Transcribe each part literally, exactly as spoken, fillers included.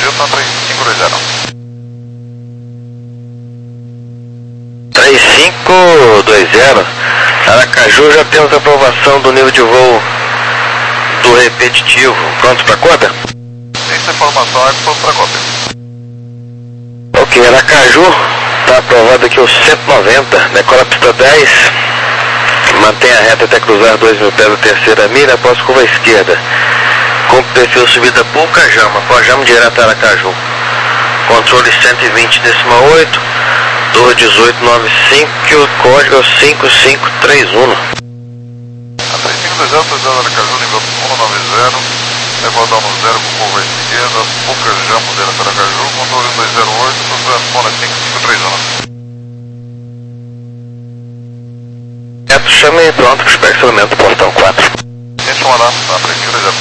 Delta três cinco dois zero. três cinco dois zero. Aracaju, já temos a aprovação do nível de voo do repetitivo. Pronto para cópia? Essa informação é pronto para cópia. Ok, Aracaju, está aprovado aqui o cento e noventa, decola a pista dez, mantenha a reta até cruzar dois mil pés da terceira milha após curva esquerda, com perfil subida Pulcajama, Pojama direto a Aracaju, controle cento e vinte decimal oito, dois dezoito noventa e cinco, código cinco cinco três um. A três cinco dois zero, autorizado Aracaju, nível cento e noventa, levar no zero com curva esquerda, Pulcajama direto a Aracaju, controle dois zero oito, cruzando cinco cinco três um. Neto, chame aí, pronto, para o espectramento portão quatro. Esse é um alarme, tá? três cinco dois zero.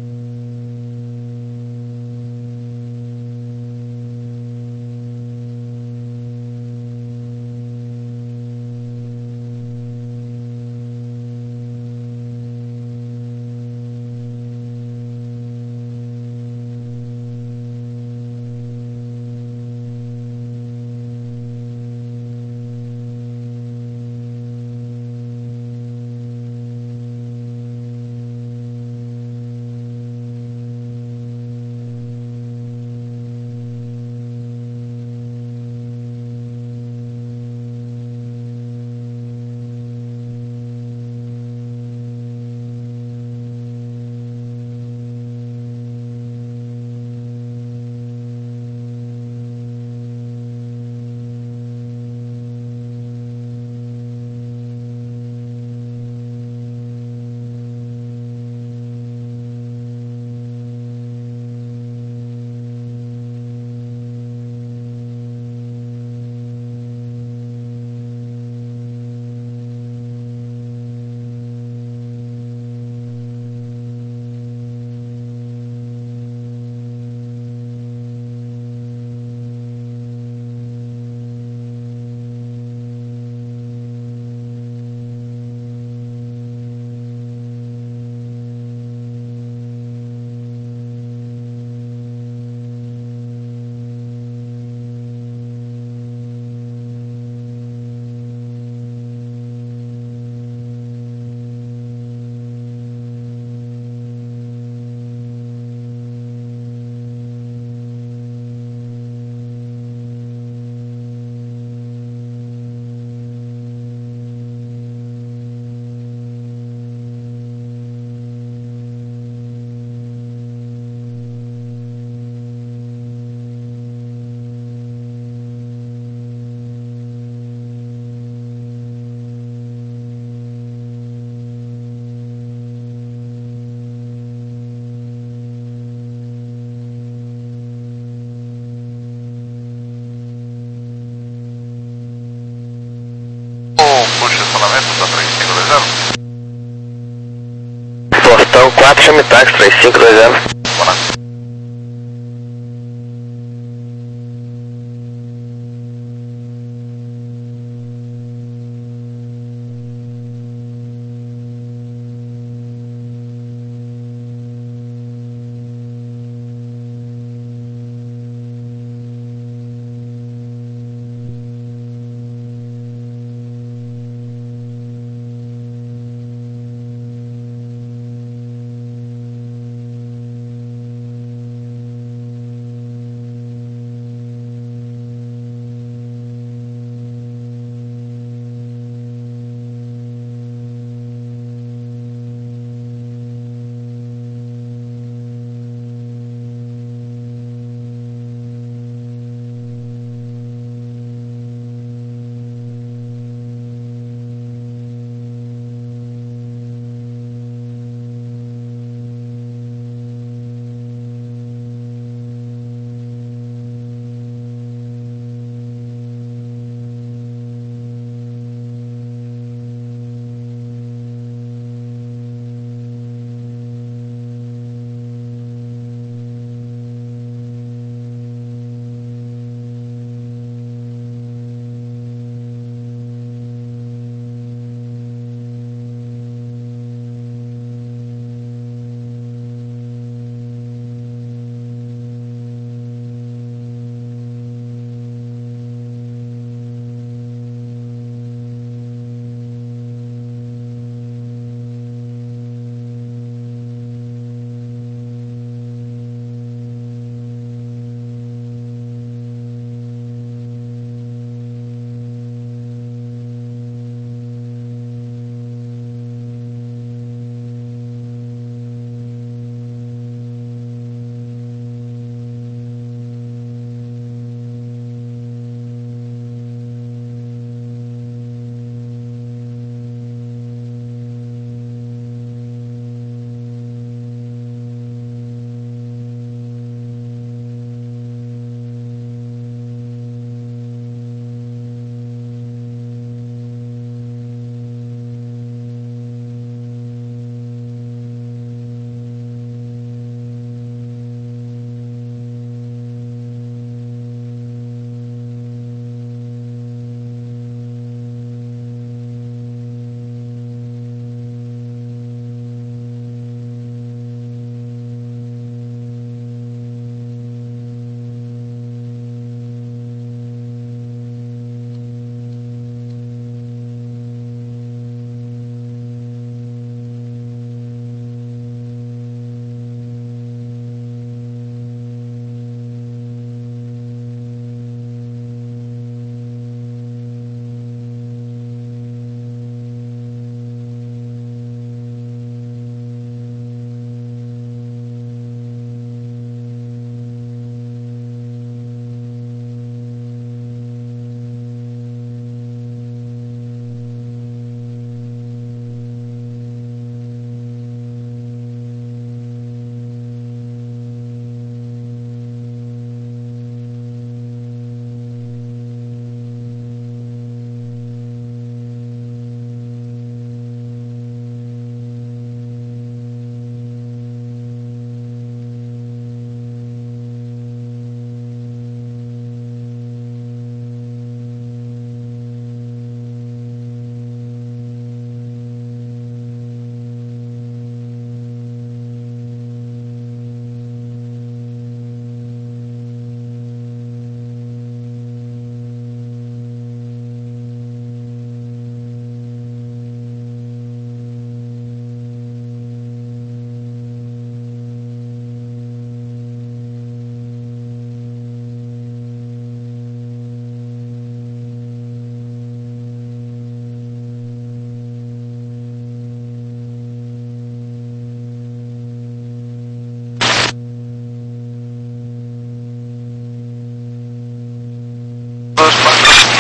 Portão quatro, chame táxi três cinco dois zero.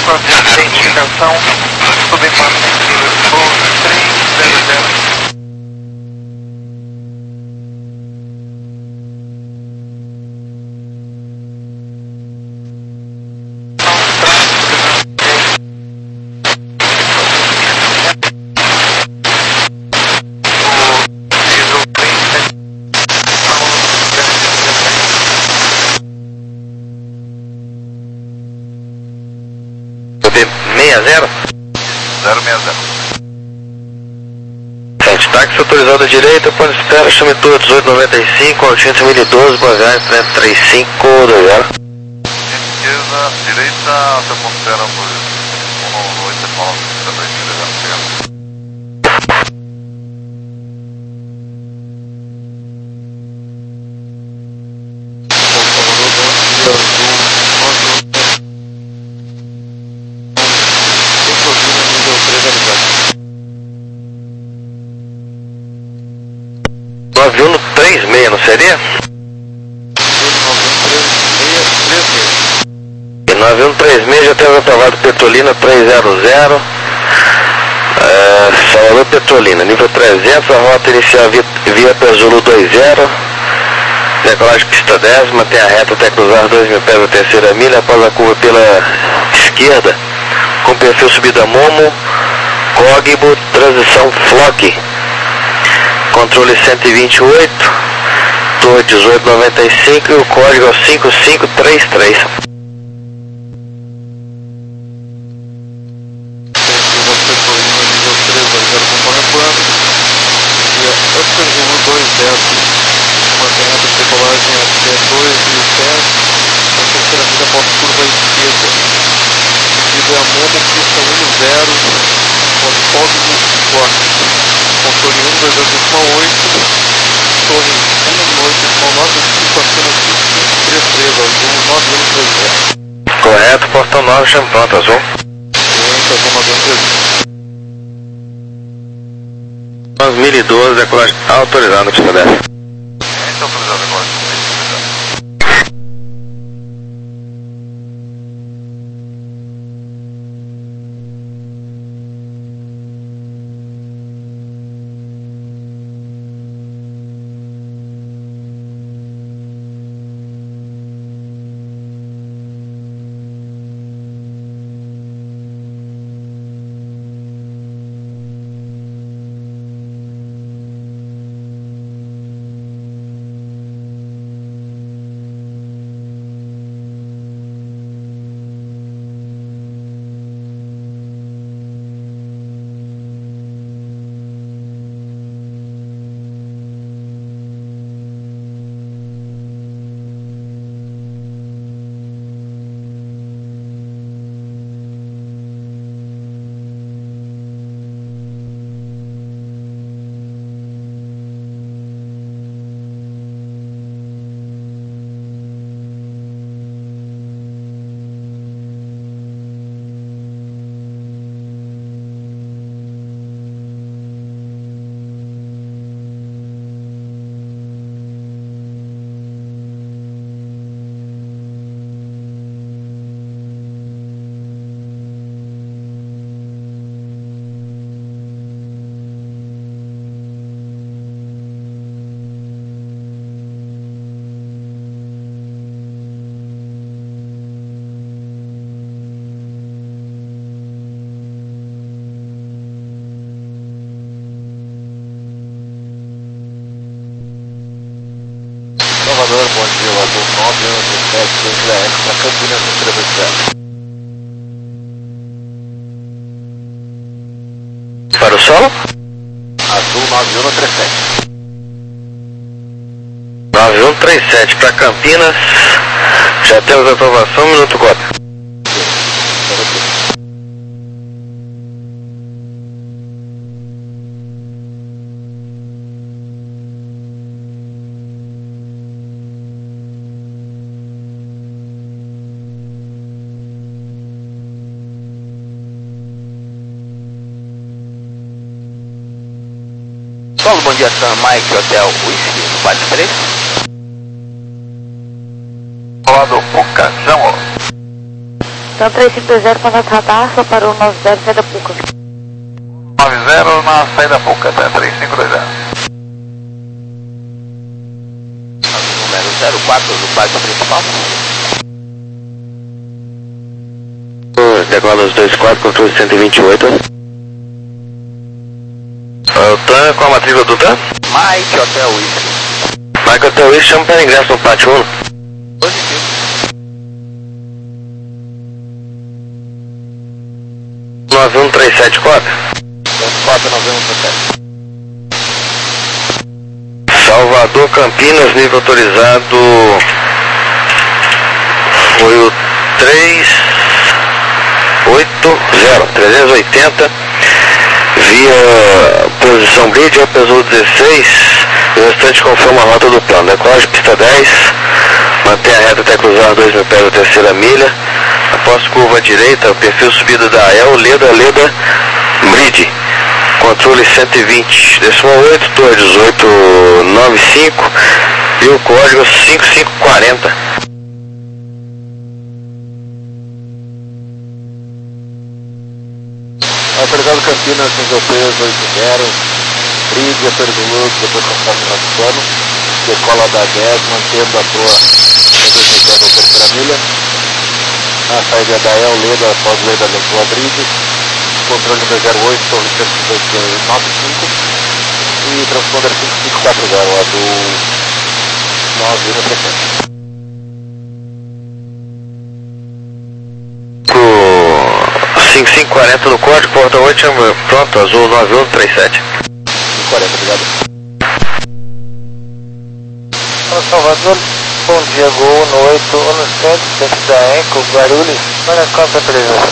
com a identificação, subembarque três zero zero. seis zero? zero seis zero. Sete táxi autorizado à direita, ponto de espera, chame todos, dezoito noventa e cinco, oitocentos mil e doze, bagagem trezentos e trinta e cinco, dois zero. Esquerda, direita, até ponto de espera, um oito sete nove, setenta e cinco, nove um no três seis, não seria? E nove um três seis já temos aprovado Petrolina três zero zero. É, Salvador Petrolina, nível trezentos, a rota inicial via, via Pezulu dois zero. Decolagem pista dez, mantém a reta até cruzar dois mil pés da terceira milha, após a curva pela esquerda, com perfil subida Momo, Cogbo, transição Flock. Controle cento e vinte e oito, torre dezoito noventa e cinco e o código é o cinco cinco três três. Mantém a decolagem até dois mil pés, na terceira milha após curva esquerda. Seguida é a Momo, pista um zero, após Cogbo, Flock. Controle um dois dois oito, torre um oito nove cinco, acima cinco cinco três três, azul nove um três zero. Correto, portão nove, chame pronto, azul. Pronto, azul nove um três zero. nove mil e doze, decolagem autorizada na pista dez. Esse é autorizado agora. Salvador, bom dia, o azul nove um sete seis L para Campinas no trezentos e sete. Para o solo? Azul nove um três sete. nove um três sete para Campinas, já temos a aprovação, minuto quatro. Solo, bom dia, Sam Mike, Hotel Whisky, no Vale três. Olá do Ocasião. Então três cinco dois zero, contato radar, só parou nove zero, saída Puca. nove zero na saída Puca, até três cinco dois zero. Número zero quatro do base principal. Decola dos dois quatro, controle cento e vinte e oito. O TAM, qual a matrícula do TAM? Mike Hotel Whisky. Mike Hotel Whisky, chama para ingresso no pátio um. Positivo. nove um três sete quatro. quatro nove um três sete. Salvador, Campinas, nível autorizado foi o três oito zero, trezentos e oitenta, via posição bridge, pesou dezesseis, o restante confirma a rota do plano, decolagem pista dez, mantém a reta até cruzar dois mil pés da terceira milha, após curva à direita, o perfil subida da A E L, Leda, Leda, bridge, controle cento e vinte, decimal oito, torre dezoito noventa e cinco e o código cinco cinco quatro zero. Autorizado Campinas, nível três oito zero, bridge, aperto do look, depois conforme o nosso plano, decola da dez, mantendo a tua redução da terceira milha, na saída da E L, Leda, após Leda, lentou a bridge, controle número zero oito, torre cento e dezoito noventa e cinco e transponder cinco cinco quatro zero, a do nove no frequência. cinco cinco quatro zero no código, porta oito, pronto, azul nove um três sete. cinco quarenta, obrigado. Salvador, bom dia, Gol no oito, no sete, dentro da Eco, Guarulhos, para qual a autorização?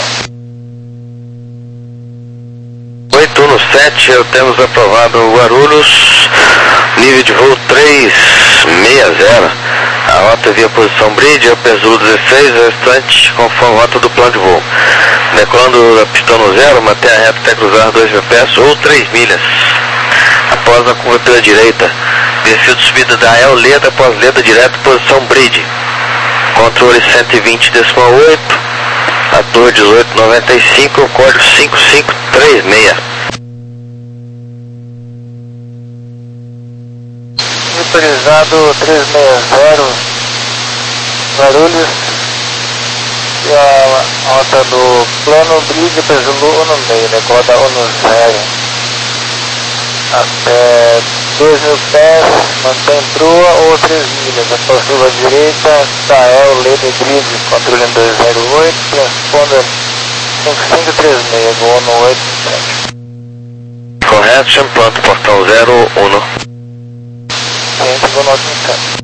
oito um no sete, temos aprovado Guarulhos, nível de voo três seis zero, a rota via posição bridge, eu peso dezesseis, o restante conforme a rota do plano de voo. Decolando da pista no zero, mantém a reta até cruzar dois mil pés ou três milhas. Após a curva pela direita, perfil de subida da A E L, Leda, após Leda direto, posição bridge. Controle cento e vinte, decimal oito, a torre dezoito noventa e cinco, o código cinco cinco três seis. Autorizado três seis zero, Guarulhos, e a rota do plano bridge, peso no meio, decola da um no zero, até dois mil pés, mantém proa ou três milhas, após curva direita, da A E L, Leda bridge, controle dois zero oito, transponder cinco cinco três seis, voo no oito sete. Correto, chama pronto, portão zero um. Gente, vou no outro canto.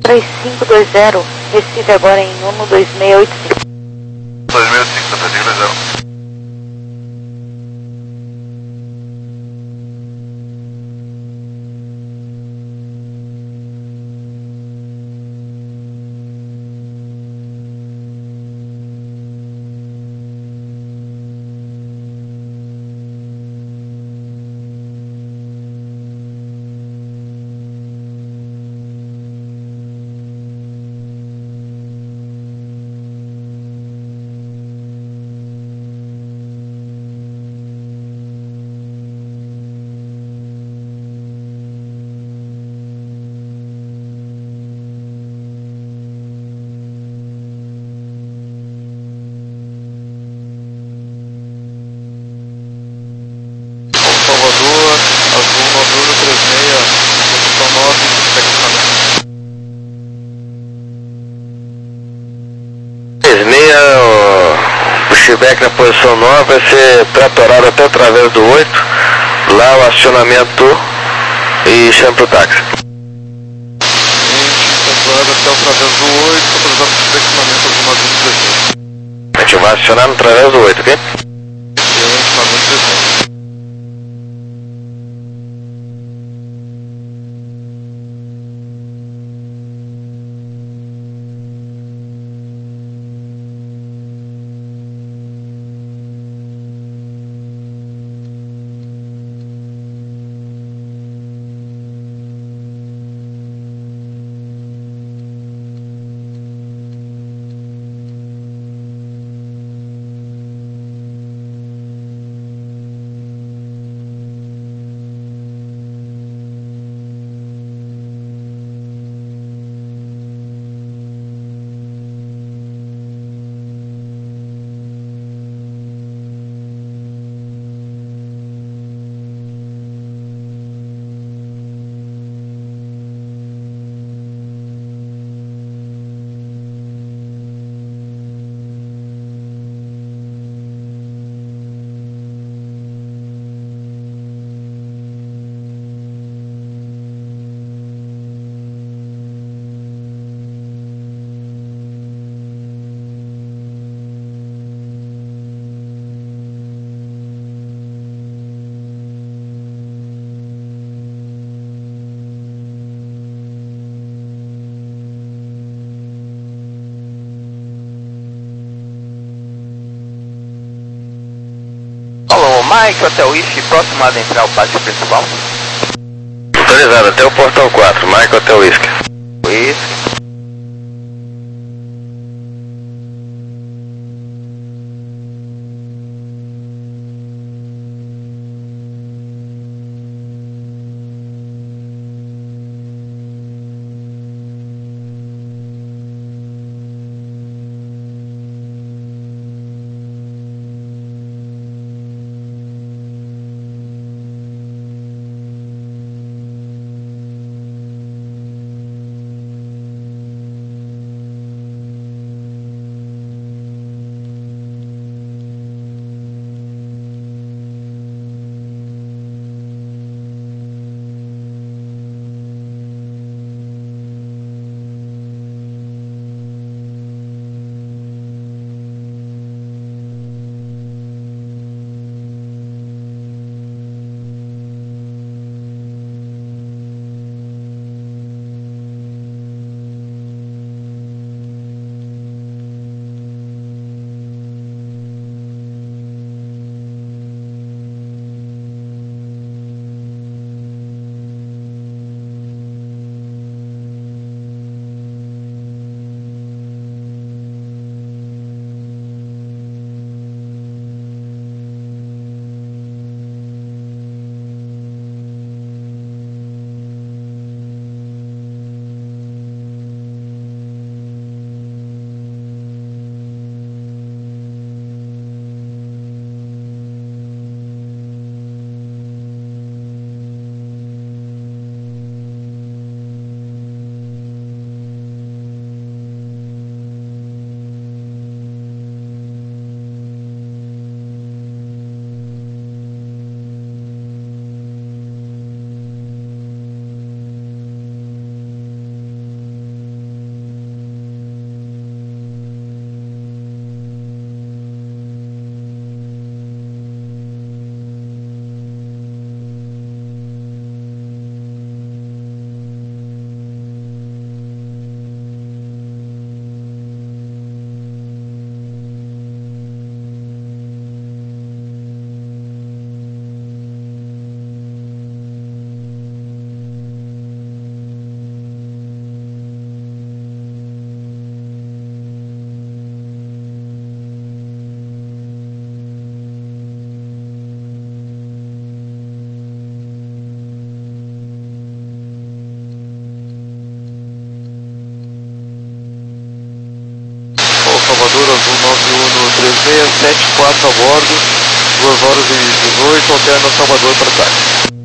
três cinco dois zero, Recife agora em um dois seis oito cinco. dois seis oito cinco, três cinco dois zero. Salvador, Azul Noturno três seis, posição nove, técnico três seis, o pushback na posição nove vai ser tratorado até através do oito, lá o acionamento e chama pro táxi. tratorado até através do oito, autorizado para equipamento Azul Noturno dezesseis. A gente vai acionar através do oito, ok? Excelente, Noturno dezesseis. Alô, Mike, Hotel Whisky, próximo a adentrar o pátio principal. Autorizado até o portão quatro, Mike Hotel Whisky. Whisky. seis sete quatro a bordo, duas horas e dezoito, alterna Salvador para táxi.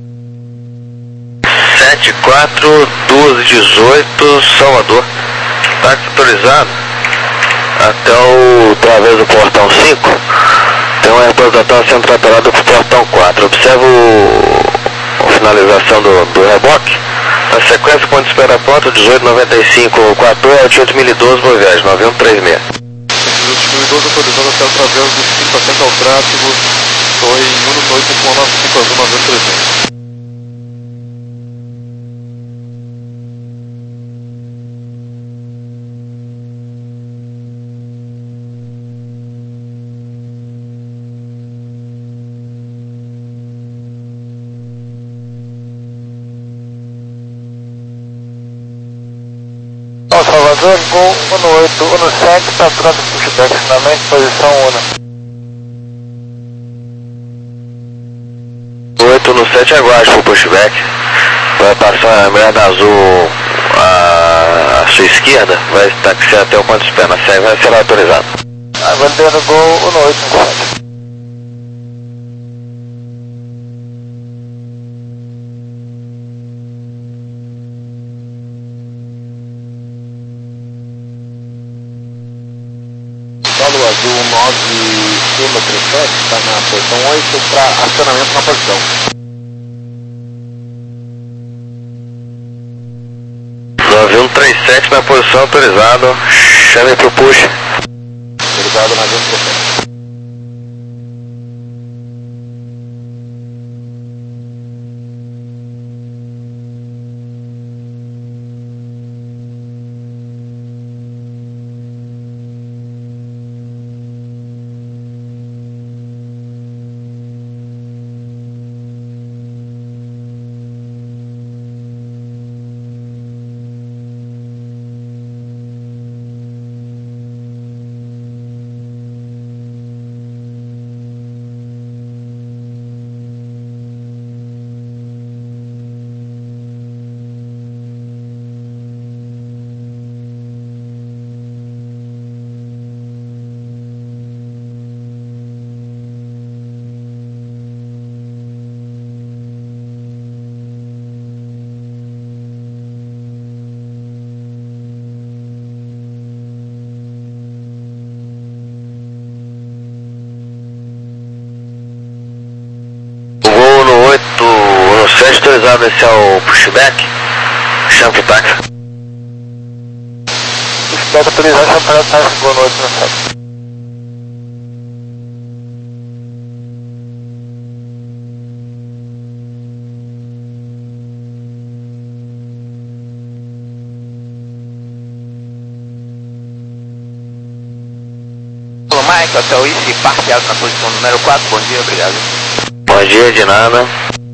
sete quatro, duas e dezoito, Salvador. Táxi autorizado até o través do portão cinco. Tem um representante sendo preparado para o portão quatro. Observa o, a finalização do, do reboque. Na sequência, ponto de espera ponto, dezoito noventa e cinco, quatorze, oito mil e doze, boa viagem, nove um três seis. oito mil e doze autorizado até o través do cinco, atento ao tráfego, Torre Uno oito com nove cinco azul nove um três seis. Salvador, Gol um oito um sete, está pronto para o pushback, finalmente, posição um. oito no sete, aguarde o pushback. Vai passar a merda azul à, à sua esquerda, vai taxiar até o ponto de espera, vai ser autorizado. Aguardando Gol um oito um sete. Solo azul nove um três sete, está na posição oito para acionamento na posição. nove um três sete na posição, autorizado. Chame pro push. Autorizado nove um três sete. sete autorizado esse é o pushback. Chama pro táxi. Pushback autorizado, chama para o táxi, boa noite, não sabe. Alô, Mike, hotel I F I, parqueado na posição número quatro, bom dia, obrigado. Bom dia, de nada.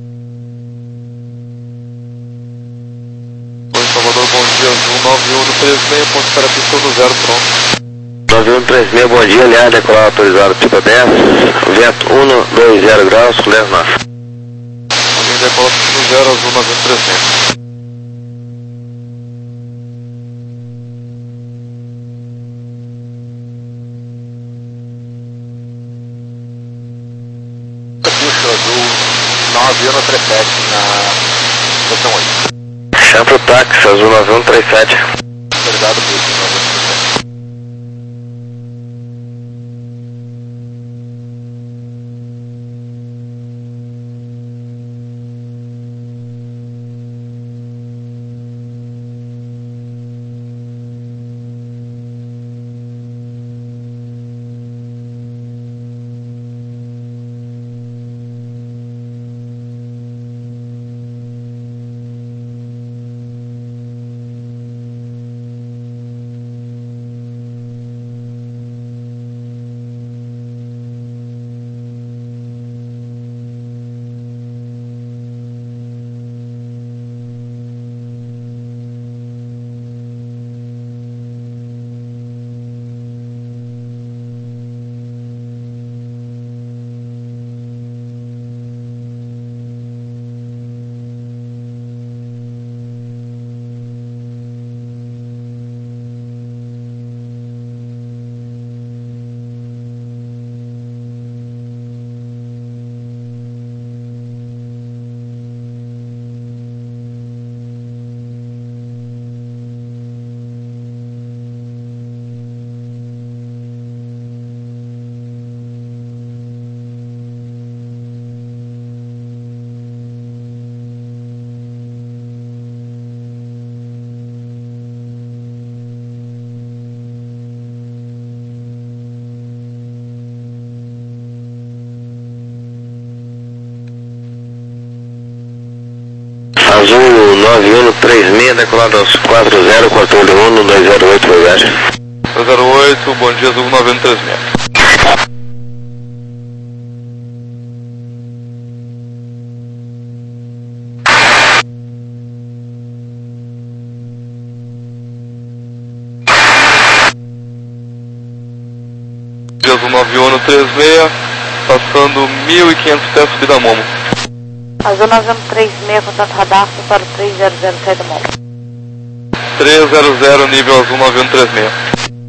Salvador, bom dia, azul nove um três seis, ponto para pista no zero, pronto. nove um três seis, bom dia, aliás, decolar autorizado, tipo dez, vento um dois zero graus, leve nós. Alguém decola pista no zero, azul nove um três seis. Puxa azul nove um três sete na posição oito. Chama pro táxi, azul nove um três sete. Autorizado, puxa nove um três sete. nove um três seis, decolado aos quatro zero, controle um no dois zero oito, boa viagem. dois zero oito, bom dia, Azul nove um três seis. Azul nove um três seis, passando mil e quinhentos pés subida Momo. Azul nove um três seis, contato radar para o três zero zero sete Momo. três zero zero, nível Azul nove um três seis.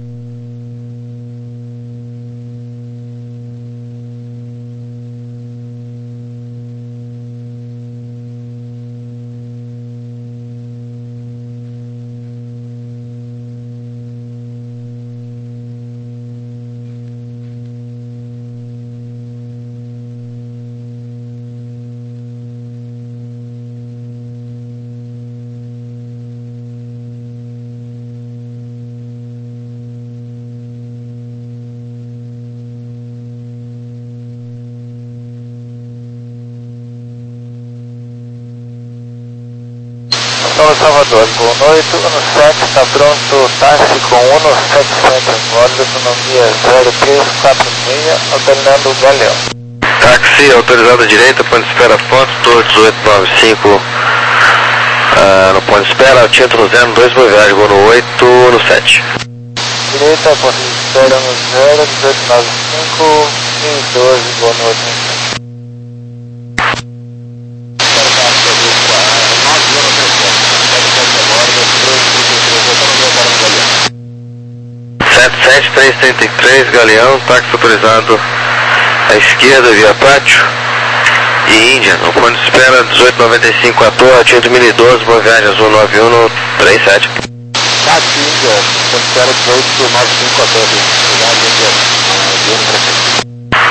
São Salvador, boa noite, Uno sete, está pronto, táxi com Uno sete sete, bordo, autonomia zero três quatro seis, alternando o Galeão. Táxi, autorizado à direita, ponto de espera ponto, Tour dezoito noventa e cinco, uh, no ponto de espera, Altinho Rosendo dois, boa viagem, voo no oito, no sete. Direita, ponto de espera no zero, dezoito noventa e cinco, mil e doze, boa noite. sete sete três três três, Galeão, táxi autorizado à esquerda, via pátio e Índia, no ponto de espera dezoito noventa e cinco à toa, Altinho mil e doze, boa viagem, Azul nove um três sete. Táxi Índia, ponto de espera dezoito noventa e cinco à toa, obrigado, Índia.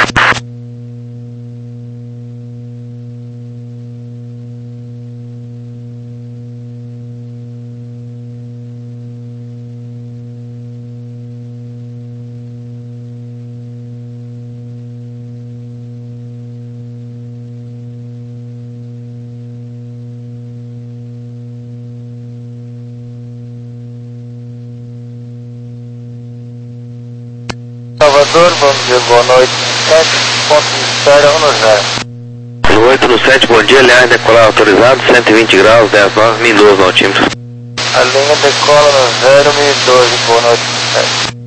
Salvador, bom dia, boa noite, sete, ponto de espera um no zero. No oito no sete, bom dia, aliás, decolar autorizado, cento e vinte graus, dez nove, mil e doze no altímetro. A linha decola no zero, mil e doze, boa noite, sete.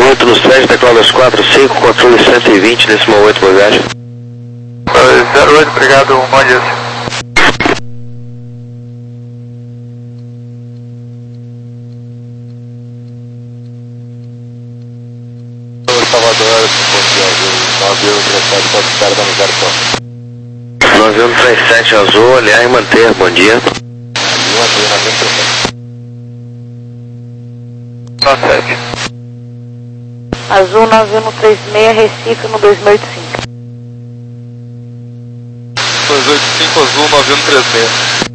oito no sete, teclado dois quatro cinco, controle cento e vinte, decimal oito, boa viagem. dois zero oito, obrigado, bom dia. Salvador, nove um três sete, pode estar dando zero ponto. nove um três sete azul, olhar e manter, bom dia. nove um três sete. nove sete. Azul nove um três seis, Recife no dois mil e oitenta e cinco. dois oito cinco azul nove um três seis.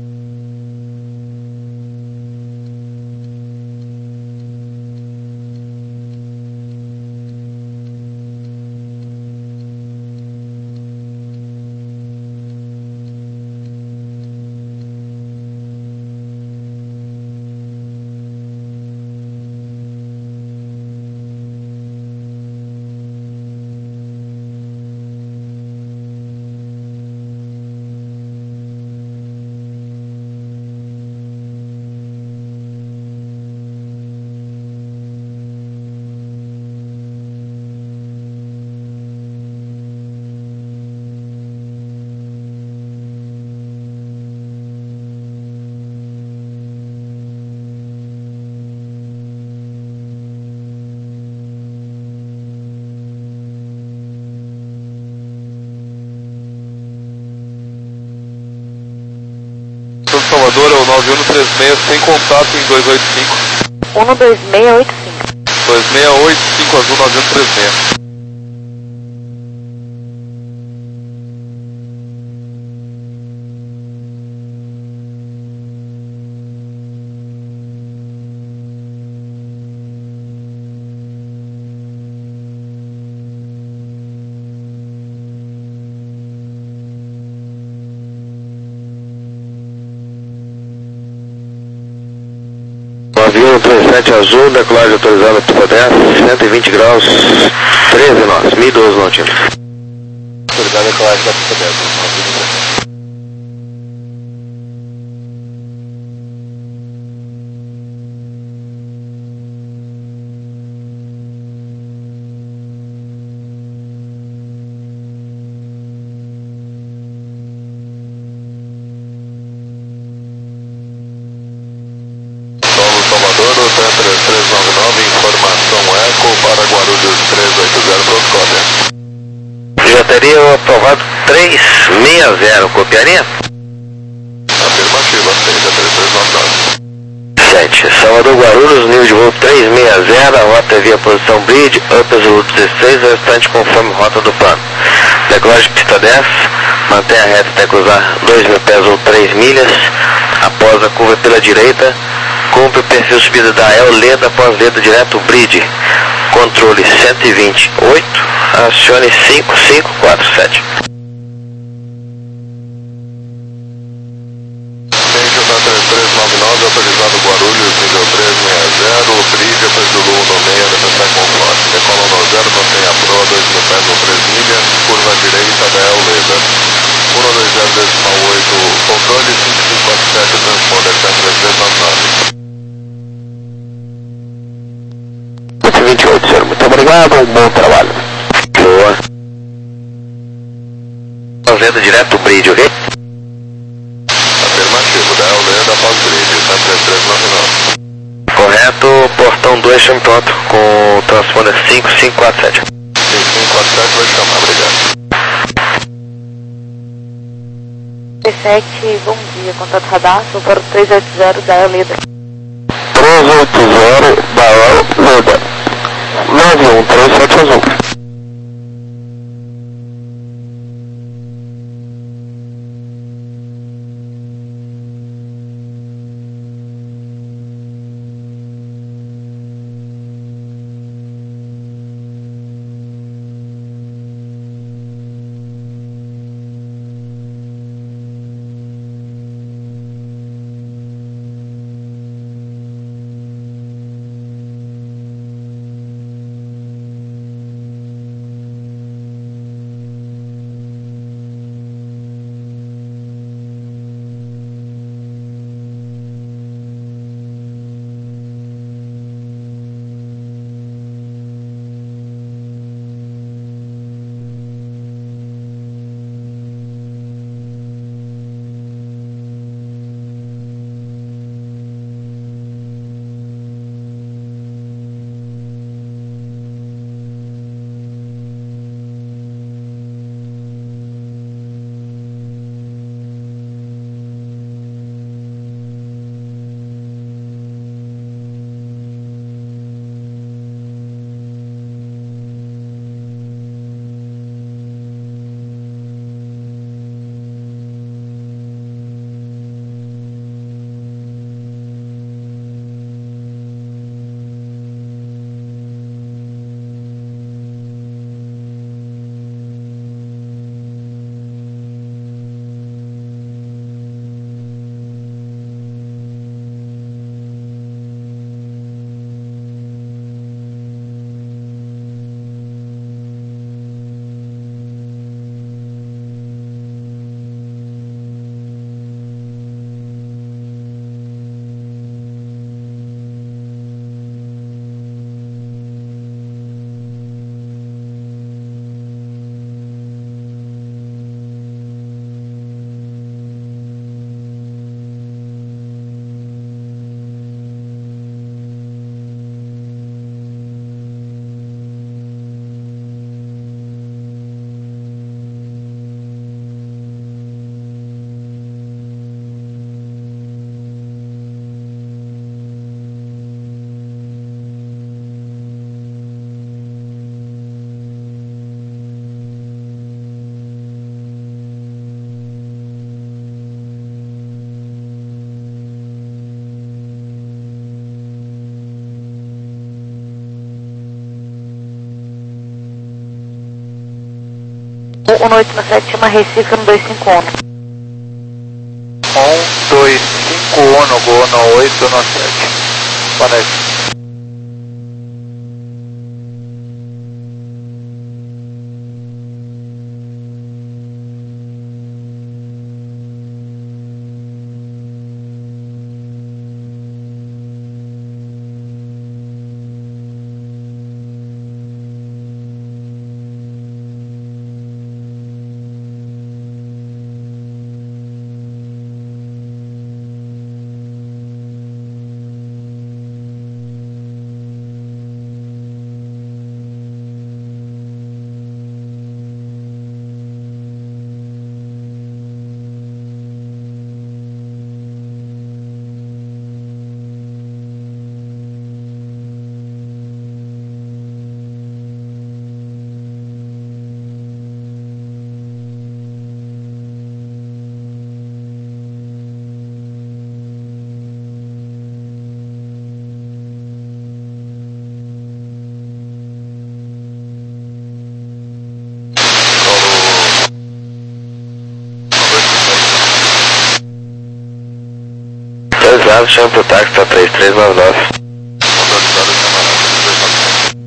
Salvador é o nove um três seis, sem contato em dois oito cinco. um dois seis oito cinco. dois seis oito cinco azul nove um três seis. nove um três sete azul, decolagem autorizada pista dez, cento e vinte graus, treze nós, mil e doze Nautilus. Autorizada decolagem da pista dez, nove um três sete. Salvador, o Tantra três nove nove, informação Eco para Guarulhos três oito zero, pronto, cópia. Já teria aprovado três seis zero, copiaria? Afirmativa, seja três três nove nove. sete. Salvador Guarulhos, nível de voo três seis zero, a rota é via posição bridge, up azul dezesseis, o restante conforme rota do plano. Decolagem pista dez, mantenha a reta até cruzar dois mil pés ou três milhas, após a curva pela direita, cumpre o perfil subida da E L, leda após leda direto bridge, controle cento e vinte e oito, acione cinco cinco quatro sete. três três nove nove, autorizado Guarulhos, nível três seis zero, bridge, atrás do Lu no meio, defensar com forte. Decola no zero, mantenha a proa, dois mil pés ou três milhas, curva direita da E L, leda. um dois zero decimal oito, controle cinco cinco quatro sete, transponder três três nove nove. cento e vinte e oito, senhor. Muito obrigado, um bom trabalho. Boa. Fazendo direto o bridge, ok? Afirmativo, da E L, leda após bridge, três três nove nove. Correto, portão dois, chame pronto, com transponder cinco cinco quatro sete. cinco cinco quatro sete vai chamar, obrigado. sete, bom dia, contato radar, sou para o três oito zero da E L Leda. três oito zero da E L Leda. nove um três sete azul. um oito sete chama Recife um dois cinco um. um dois cinco um, Gol no oito no sete. Conecta. Autorizado, chama pro táxi, tá três três nove nove. Autorizado, chama três três nove nove.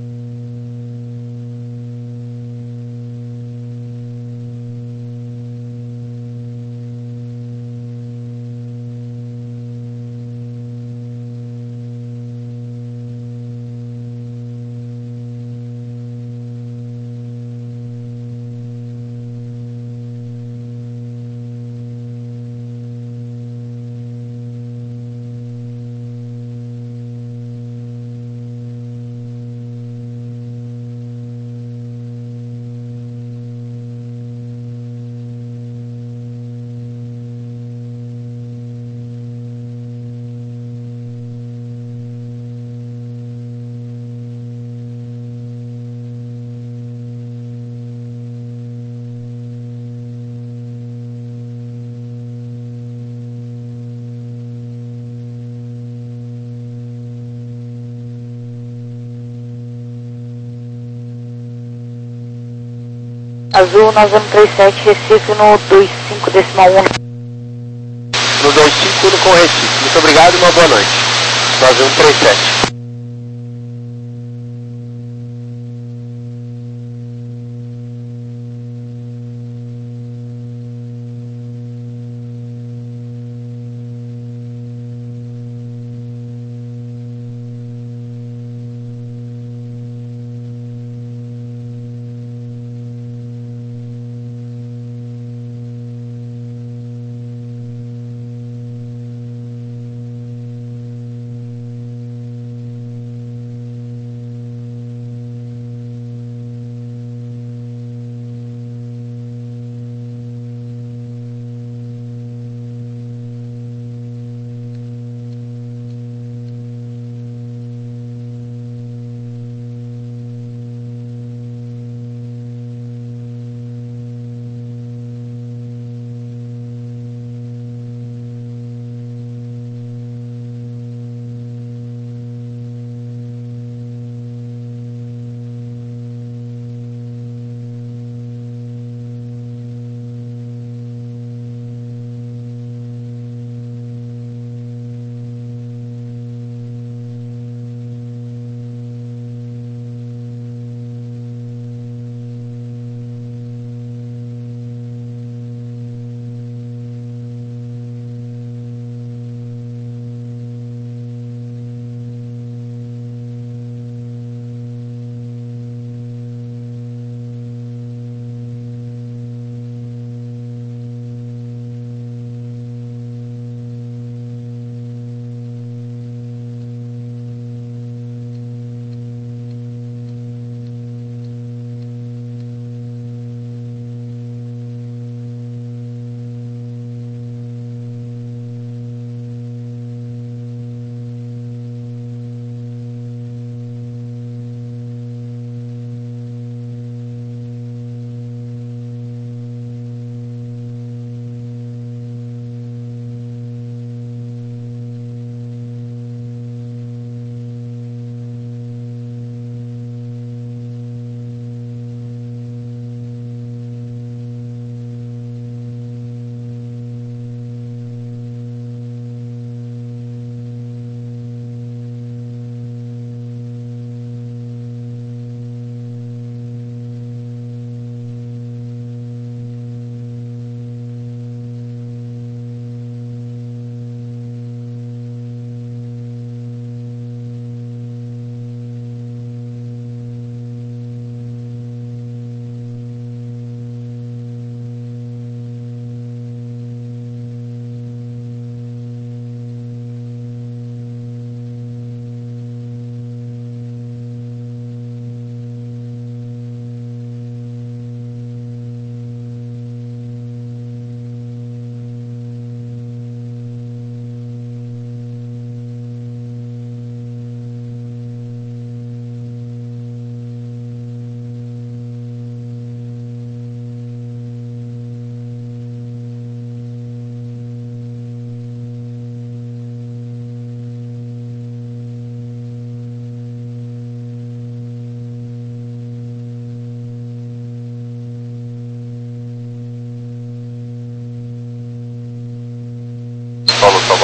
Azul nove um três sete, Recife no dois cinco decimal um. No dois cinco com Recife. Muito obrigado e uma boa noite. nove um três sete.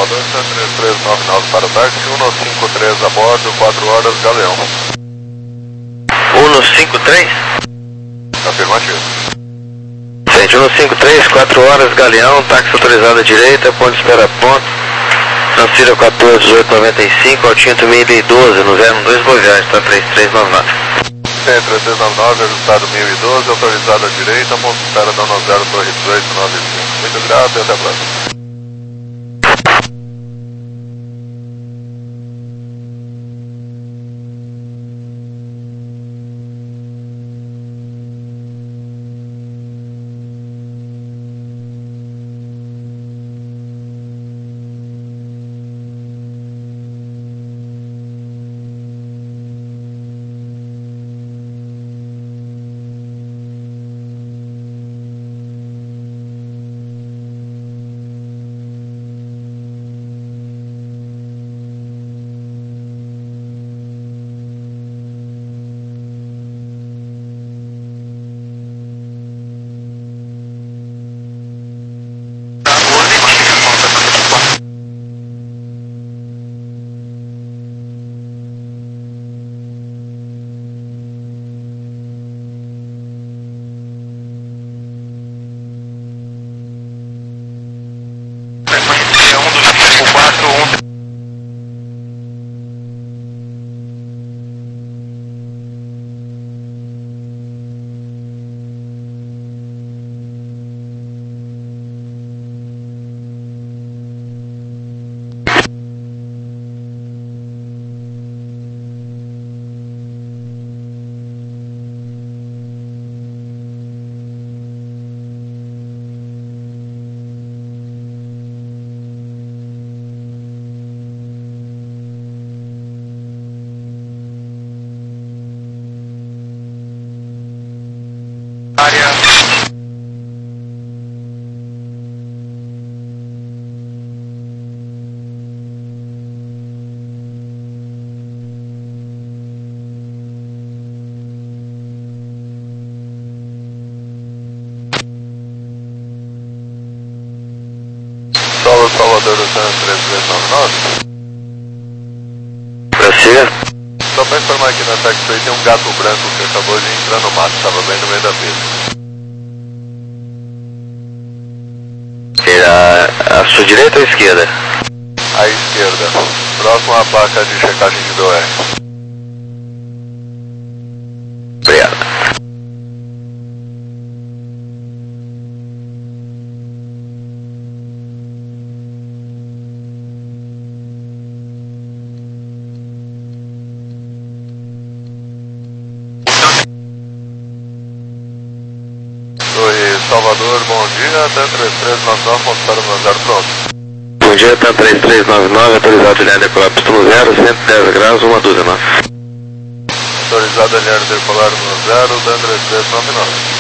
Salvador, cento e trinta e três noventa e nove para o táxi, cento e cinquenta e três a bordo, quatro horas, Galeão. cento e cinquenta e três? Afirmativo. Frente cento e cinquenta e três, quatro horas, Galeão, táxi autorizado à direita, ponto de espera ponto. Transfira quatorze, dezoito, noventa e cinco, ao Tinto mil e doze, no zero um dois, boa viagem, tá três três nove nove. cento e trinta e três noventa e nove, ajustado mil e doze, autorizado à direita, ponto de espera dano zero, torre dezoito, noventa e cinco. Muito grato e até a próxima. Solo Salvador, cento e trinta e três noventa e nove. Prossiga. Só para informar aqui na táxi aí tem um gato branco que acabou de entrar no mato, estava bem no meio da pista. E a, a sua direita ou esquerda? À esquerda, próximo à placa de checagem de B O R. Obrigado. Oi, Salvador, bom dia, até três três nove nove, ponto para no zero pronto. Bom dia, tá três três nove nove, autorizado de linha decolar pistolo zero, cento e dez graus, uma dúzia. Autorizado a linha decolar no zero, até três três nove nove.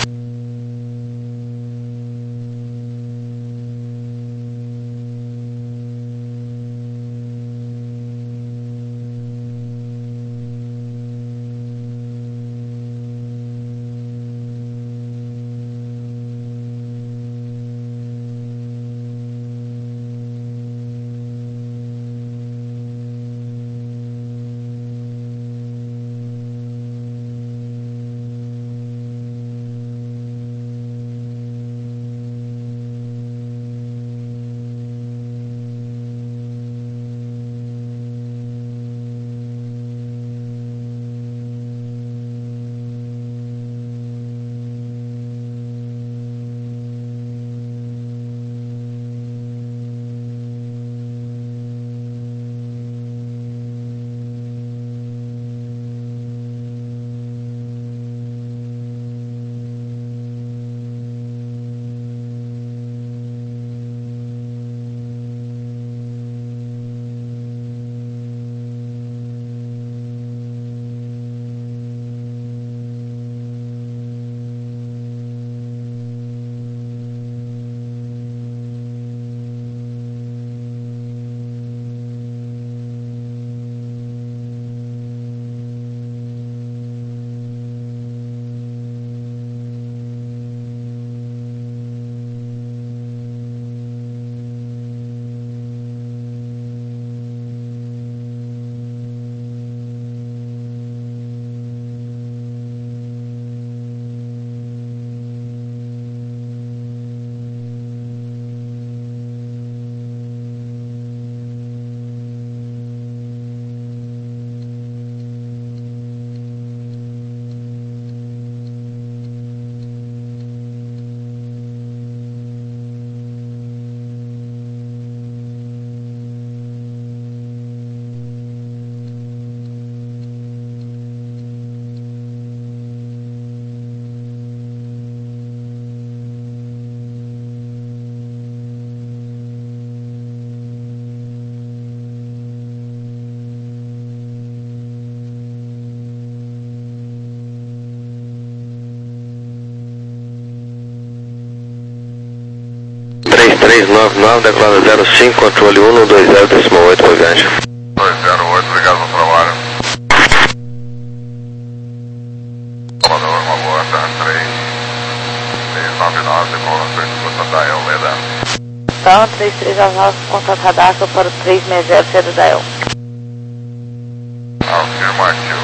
três nove nove, decolada zero cinco, controle um dois zero, décimo oito, por viagem. dois zero oito, obrigado pelo trabalho. Salvador, uma boa, terra três, três nove nove, decolada três cinquenta da El, Leda. Então, três três nove nove, contato radar para o três seis zero, cedo da El. Afirmativo.